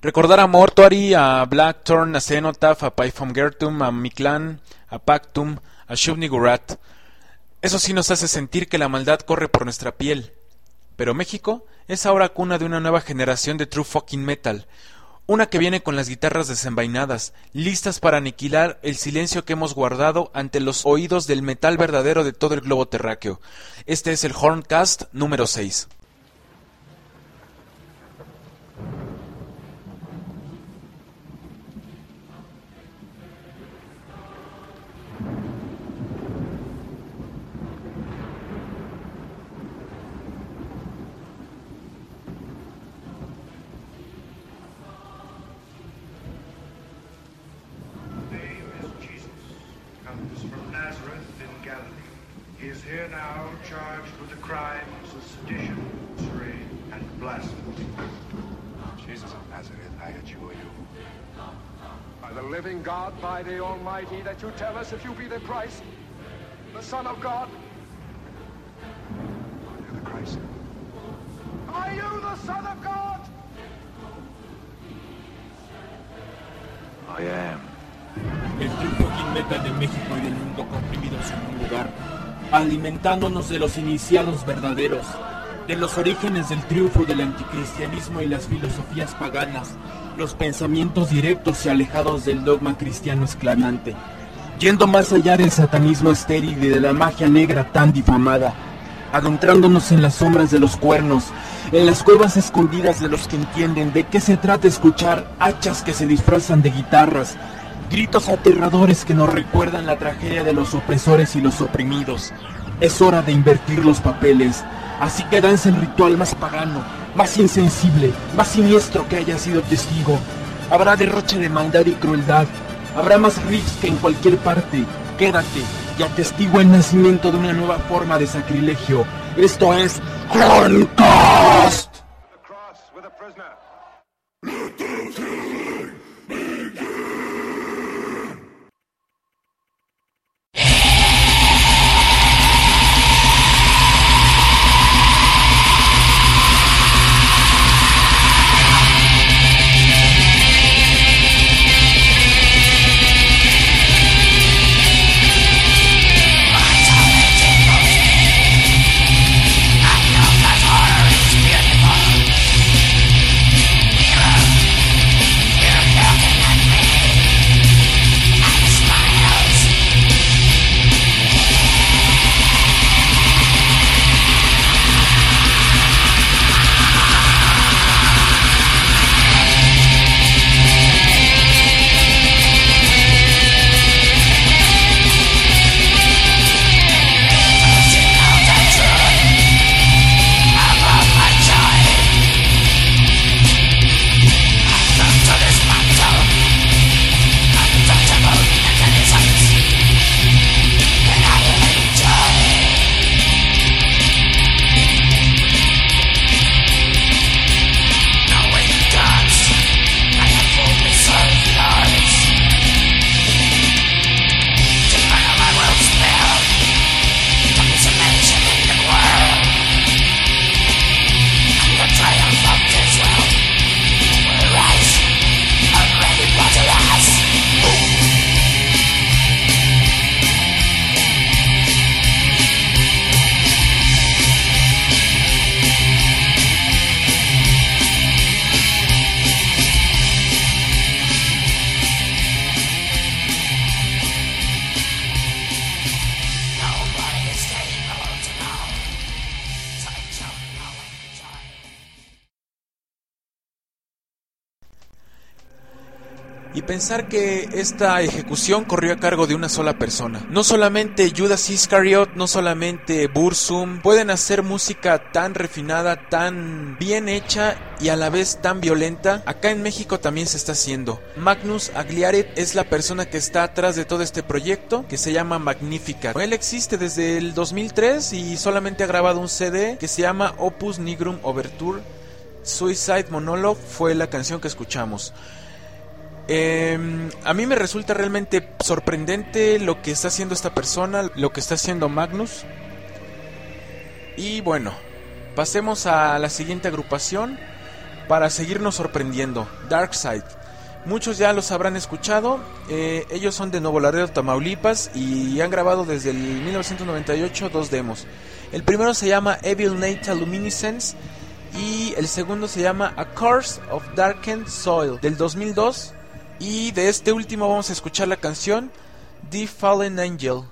Recordar a Mortuary, a Blackthorn, a Cenotaph, a Pythongertum, a Mictlan, a Pactum, a Shub-Niggurath. Eso sí nos hace sentir que la maldad corre por nuestra piel. Pero México es ahora cuna de una nueva generación de true fucking metal. Una que viene con las guitarras desenvainadas, listas para aniquilar el silencio que hemos guardado ante los oídos del metal verdadero de todo el globo terráqueo. Este es el Horncast número 6. Here now charged with the crimes of sedition, trade, and blasphemy. Jesus of Nazareth, I adjure you. By the living God, by the Almighty, that you tell us if you be the Christ, the Son of God. Are you the Christ? Are you the Son of God? I am. El true fucking metal de México y del mundo comprimidos en un lugar, alimentándonos de los iniciados verdaderos, de los orígenes del triunfo del anticristianismo y las filosofías paganas, los pensamientos directos y alejados del dogma cristiano esclavante, yendo más allá del satanismo estéril y de la magia negra tan difamada, adentrándonos en las sombras de los cuernos, en las cuevas escondidas de los que entienden de qué se trata escuchar hachas que se disfrazan de guitarras, gritos aterradores que nos recuerdan la tragedia de los opresores y los oprimidos. Es hora de invertir los papeles, así que danza el ritual más pagano, más insensible, más siniestro que haya sido testigo. Habrá derroche de maldad y crueldad, habrá más riffs que en cualquier parte. Quédate y atestigua el nacimiento de una nueva forma de sacrilegio. Esto es Horncast. Y pensar que esta ejecución corrió a cargo de una sola persona. No solamente Judas Iscariot, no solamente Burzum pueden hacer música tan refinada, tan bien hecha y a la vez tan violenta. Acá en México también se está haciendo. Magnus Agliaret es la persona que está atrás de todo este proyecto, que se llama Magnificat. Él existe desde el 2003 y solamente ha grabado un CD que se llama Opus Nigrum Overture. Suicide Monologue fue la canción que escuchamos. A mí me resulta realmente sorprendente lo que está haciendo esta persona, lo que está haciendo Magnus. Y bueno, pasemos a la siguiente agrupación, para seguirnos sorprendiendo. Darkside. Muchos ya los habrán escuchado. Ellos son de Nuevo Laredo, Tamaulipas, y han grabado desde el 1998 2 demos. El primero se llama Evil Natal Luminescence y el segundo se llama A Curse of Darkened Soil del 2002. Y de este último vamos a escuchar la canción The Fallen Angel.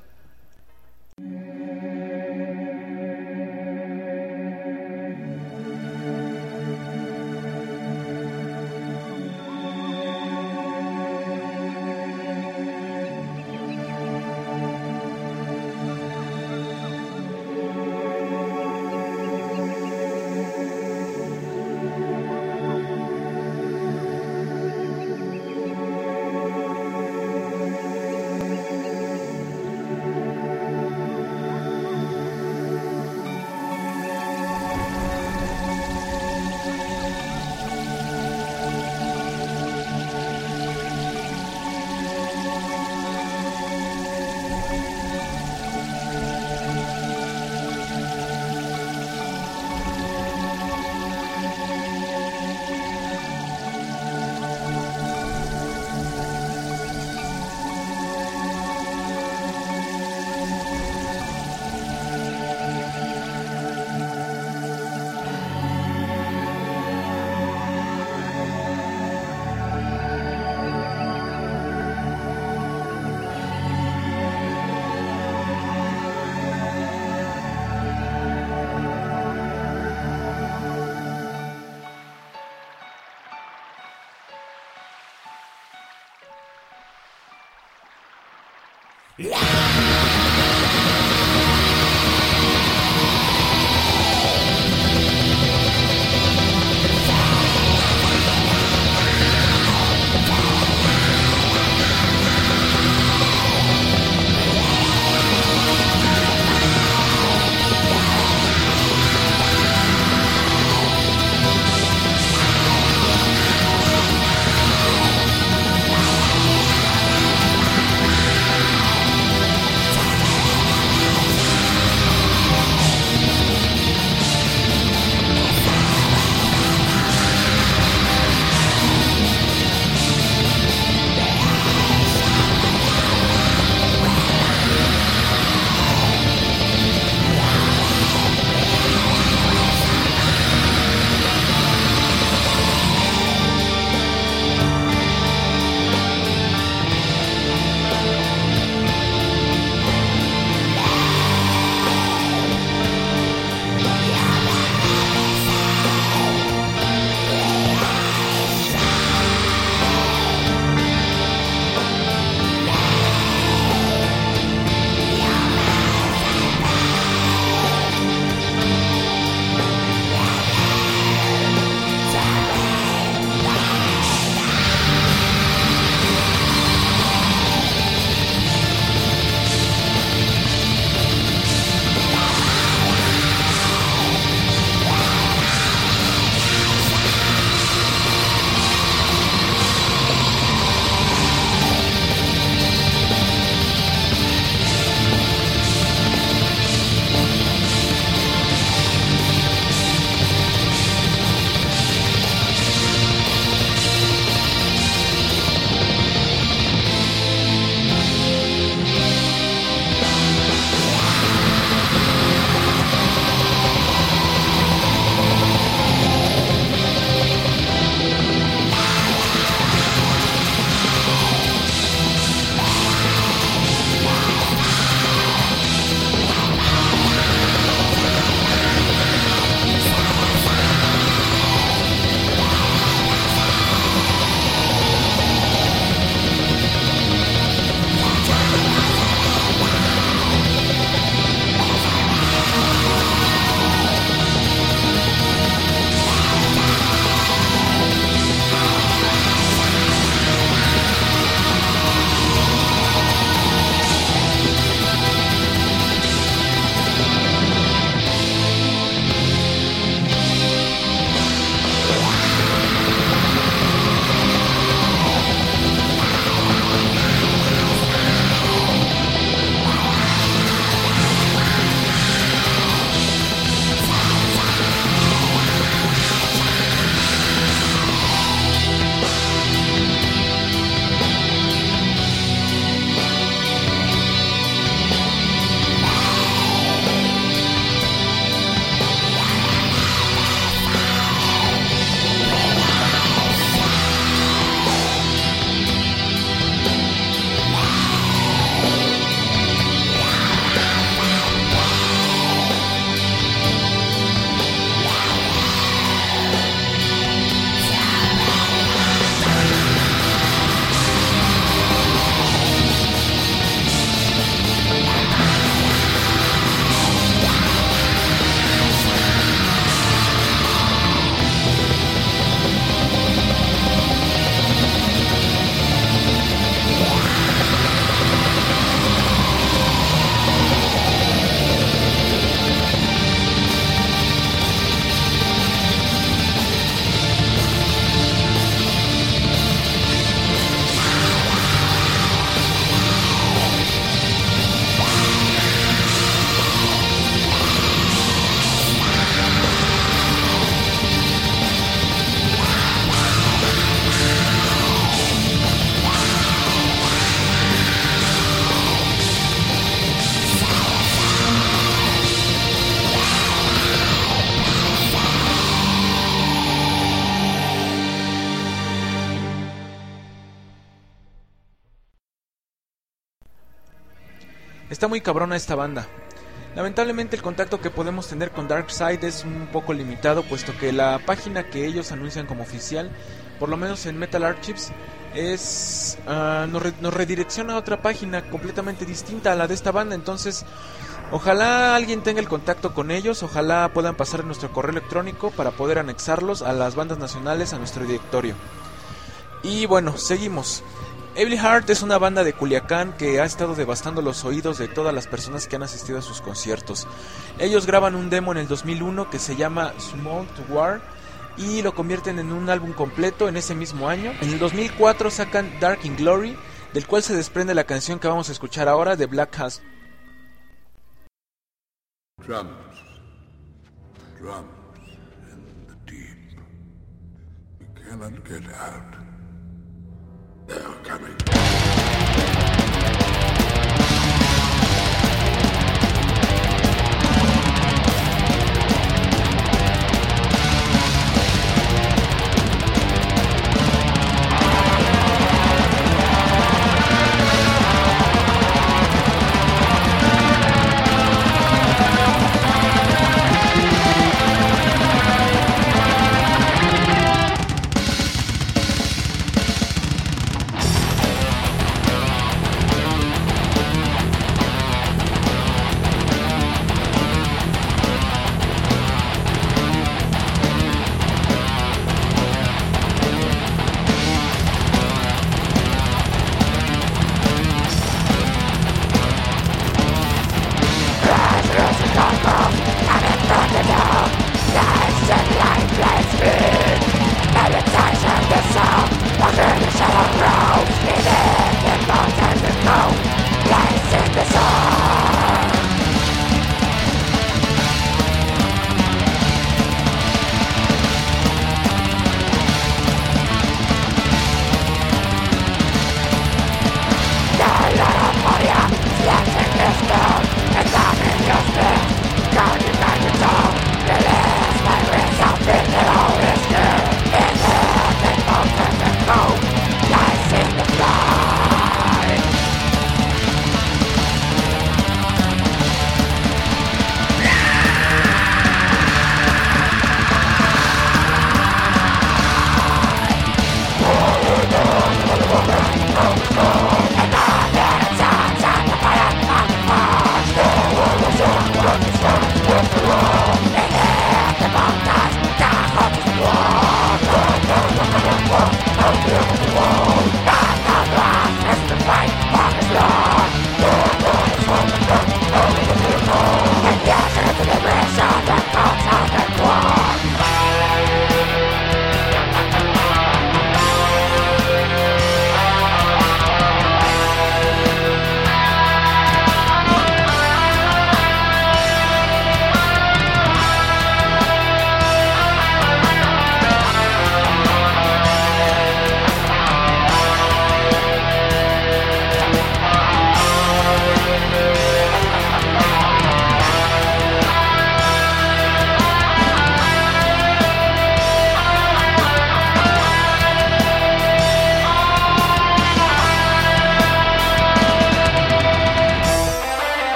Está muy cabrona esta banda. Lamentablemente el contacto que podemos tener con Darkseid es un poco limitado, puesto que la página que ellos anuncian como oficial, por lo menos en Metal Archives, nos redirecciona a otra página completamente distinta a la de esta banda. Entonces, ojalá alguien tenga el contacto con ellos, ojalá puedan pasar nuestro correo electrónico para poder anexarlos a las bandas nacionales a nuestro directorio. Y bueno, seguimos. Evil Heart es una banda de Culiacán que ha estado devastando los oídos de todas las personas que han asistido a sus conciertos. Ellos graban un demo en el 2001 que se llama Summon to War y lo convierten en un álbum completo en ese mismo año. En el 2004 sacan Dark in Glory, del cual se desprende la canción que vamos a escuchar ahora, de Black Has. Drums in the deep. We cannot get out. They are coming.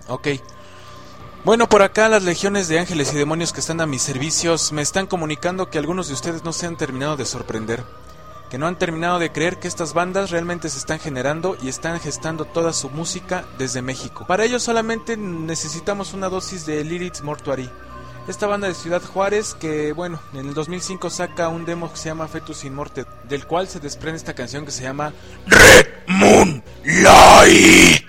Ok. Bueno, por acá las legiones de ángeles y demonios que están a mis servicios me están comunicando que algunos de ustedes no se han terminado de sorprender, que no han terminado de creer que estas bandas realmente se están generando y están gestando toda su música desde México. Para ello solamente necesitamos una dosis de Lilith's Mortuary. Esta banda de Ciudad Juárez que, bueno, en el 2005 saca un demo que se llama Fetus in Morte, del cual se desprende esta canción que se llama Red Moon Light.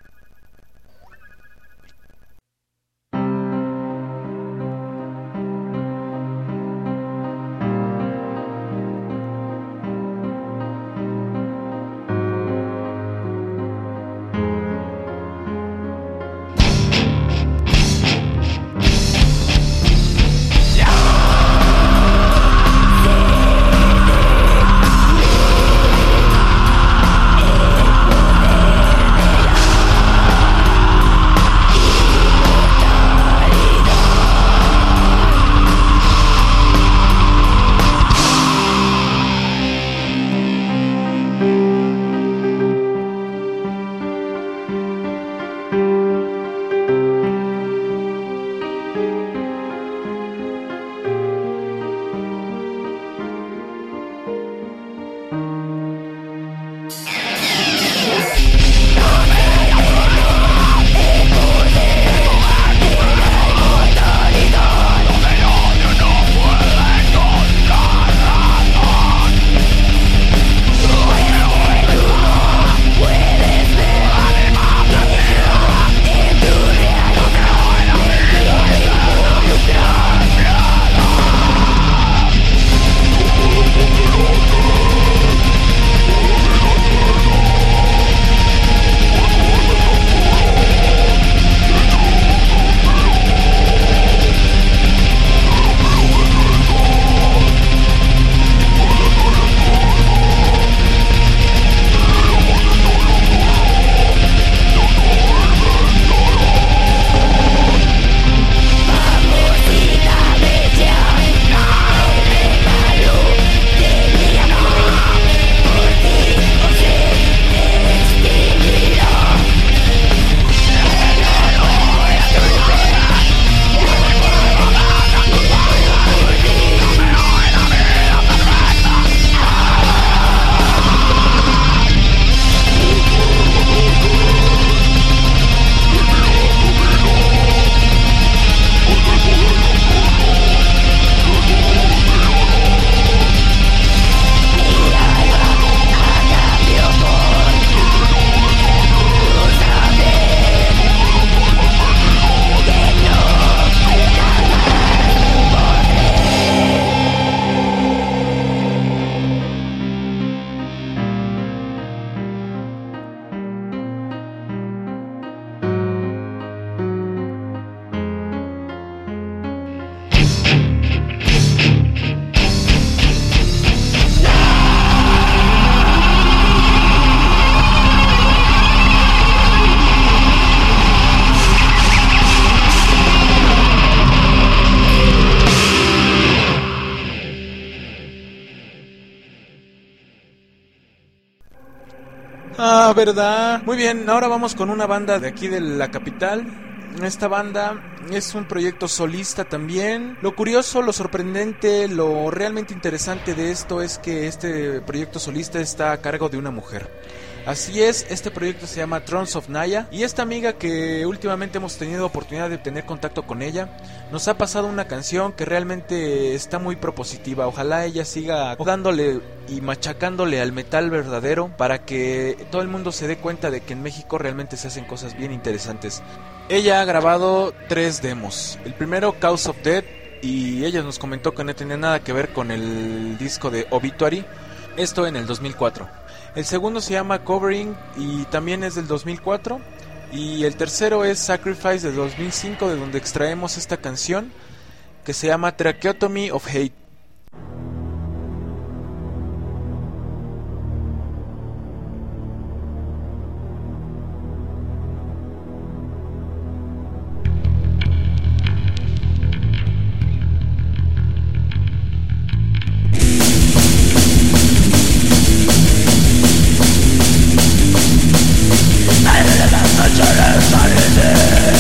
Ah, ¿verdad? Muy bien, ahora vamos con una banda de aquí de la capital. Esta banda es un proyecto solista también. Lo curioso, lo sorprendente, lo realmente interesante de esto es que este proyecto solista está a cargo de una mujer. Así es, este proyecto se llama Thrones of Naya. Y esta amiga que últimamente hemos tenido oportunidad de tener contacto con ella, nos ha pasado una canción que realmente está muy propositiva. Ojalá ella siga dándole y machacándole al metal verdadero para que todo el mundo se dé cuenta de que en México realmente se hacen cosas bien interesantes. Ella ha grabado 3 demos. El primero, Cause of Death, y ella nos comentó que no tenía nada que ver con el disco de Obituary, esto en el 2004. El segundo se llama Covering y también es del 2004. Y el tercero es Sacrifice de 2005, de donde extraemos esta canción que se llama Tracheotomy of Hate. Silence,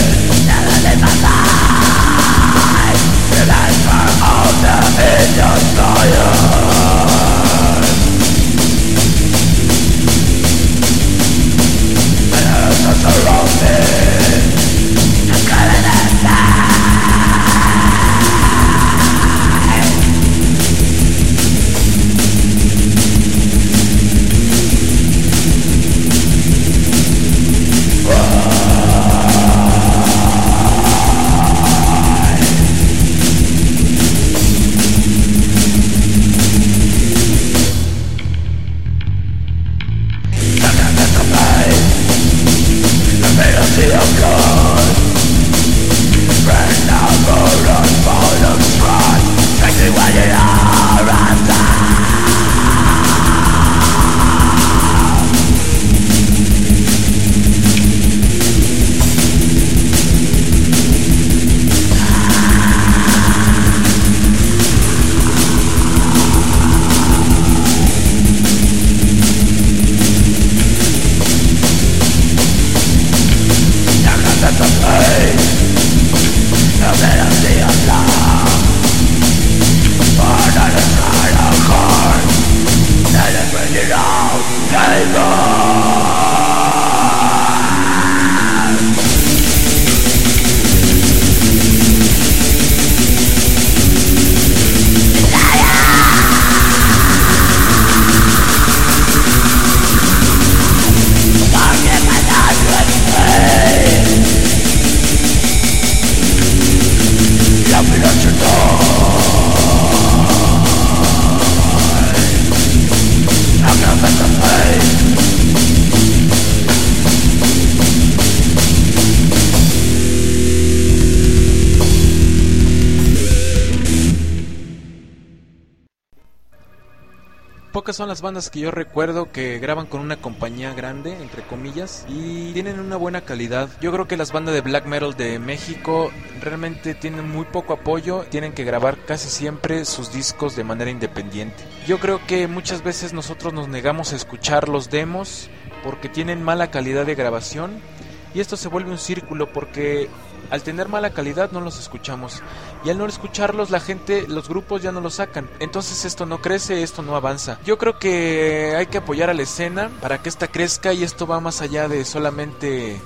Pocas son las bandas que yo recuerdo que graban con una compañía grande, entre comillas, y tienen una buena calidad. Yo creo que las bandas de black metal de México realmente tienen muy poco apoyo, tienen que grabar casi siempre sus discos de manera independiente. Yo creo que muchas veces nosotros nos negamos a escuchar los demos porque tienen mala calidad de grabación, y esto se vuelve un círculo porque al tener mala calidad no los escuchamos, y al no escucharlos la gente, los grupos ya no los sacan, entonces esto no crece, esto no avanza. Yo creo que hay que apoyar a la escena para que esta crezca, y esto va más allá de solamente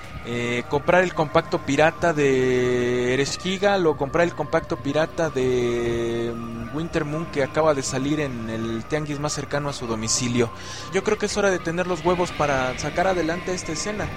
comprar el compacto pirata de Ereshkigal o comprar el compacto pirata de Winter Moon que acaba de salir en el tianguis más cercano a su domicilio. Yo creo que es hora de tener los huevos para sacar adelante esta escena.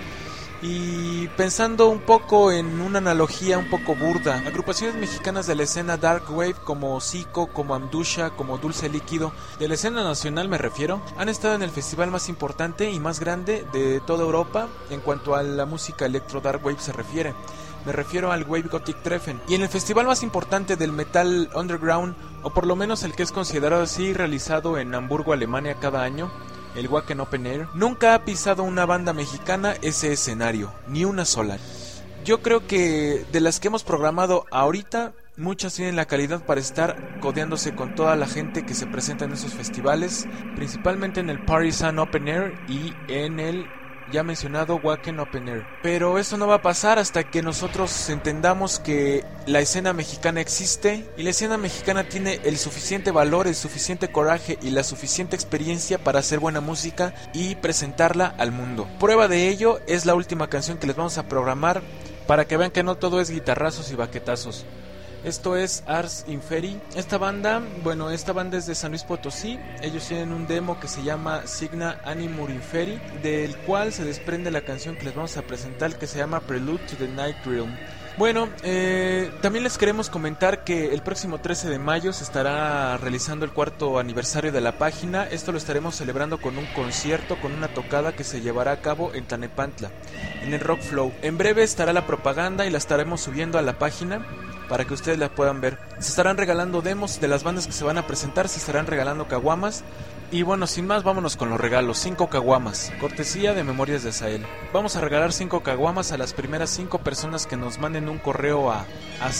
Y pensando un poco en una analogía un poco burda, agrupaciones mexicanas de la escena Dark Wave como Zico, como Amdusha, como Dulce Líquido, de la escena nacional me refiero, han estado en el festival más importante y más grande de toda Europa en cuanto a la música electro Dark Wave se refiere. Me refiero al Wave Gothic Treffen. Y en el festival más importante del metal underground, o por lo menos el que es considerado así, realizado en Hamburgo, Alemania cada año, el Wacken Open Air, nunca ha pisado una banda mexicana ese escenario, ni una sola. Yo creo que de las que hemos programado ahorita, muchas tienen la calidad para estar codeándose con toda la gente que se presenta en esos festivales, principalmente en el Partisan Open Air y en el ya mencionado Wacken Open Air. Pero eso no va a pasar hasta que nosotros entendamos que la escena mexicana existe, y la escena mexicana tiene el suficiente valor, el suficiente coraje y la suficiente experiencia para hacer buena música y presentarla al mundo. Prueba de ello es la última canción que les vamos a programar para que vean que no todo es guitarrazos y baquetazos. Esto es Ars Inferi. Esta banda es de San Luis Potosí. Ellos tienen un demo que se llama Signa Animur Inferi, del cual se desprende la canción que les vamos a presentar, que se llama Prelude to the Night Realm. Bueno, también les queremos comentar que el próximo 13 de mayo se estará realizando el 4º aniversario de la página. Esto lo estaremos celebrando con un concierto, con una tocada que se llevará a cabo en Tlanepantla, en el Rock Flow. En breve estará la propaganda y la estaremos subiendo a la página para que ustedes la puedan ver. Se estarán regalando demos de las bandas que se van a presentar, se estarán regalando caguamas. Y bueno, sin más, vámonos con los regalos. 5 caguamas, cortesía de Memorias de Azael. Vamos a regalar 5 caguamas a las primeras 5 personas que nos manden un correo a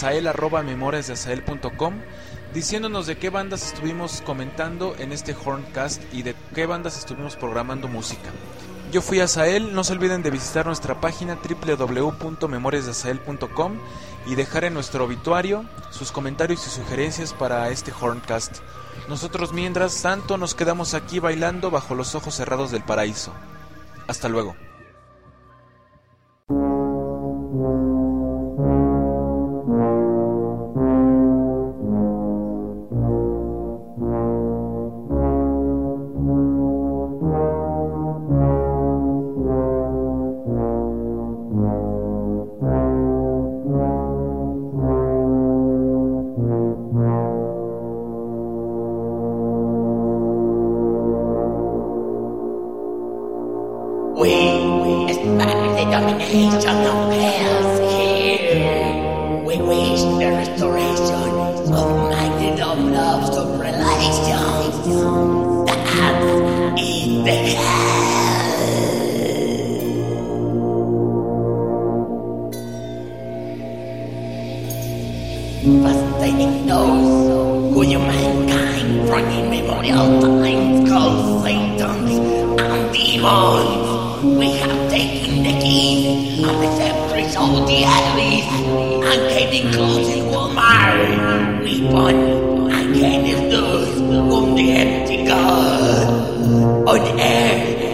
azael@memoriasdeazael.com diciéndonos de qué bandas estuvimos comentando en este Horncast y de qué bandas estuvimos programando música. Yo fui Azael. No se olviden de visitar nuestra página www.memoriasdeazael.com y dejar en nuestro obituario sus comentarios y sugerencias para este Horncast. Nosotros mientras tanto nos quedamos aquí bailando bajo los ojos cerrados del paraíso. Hasta luego. Fascinating those who you mankind bringing memorial times called Satans and demons. We have taken the keys of the separate of the enemies and getting close in Walmart. We won and getting those from the empty God on air.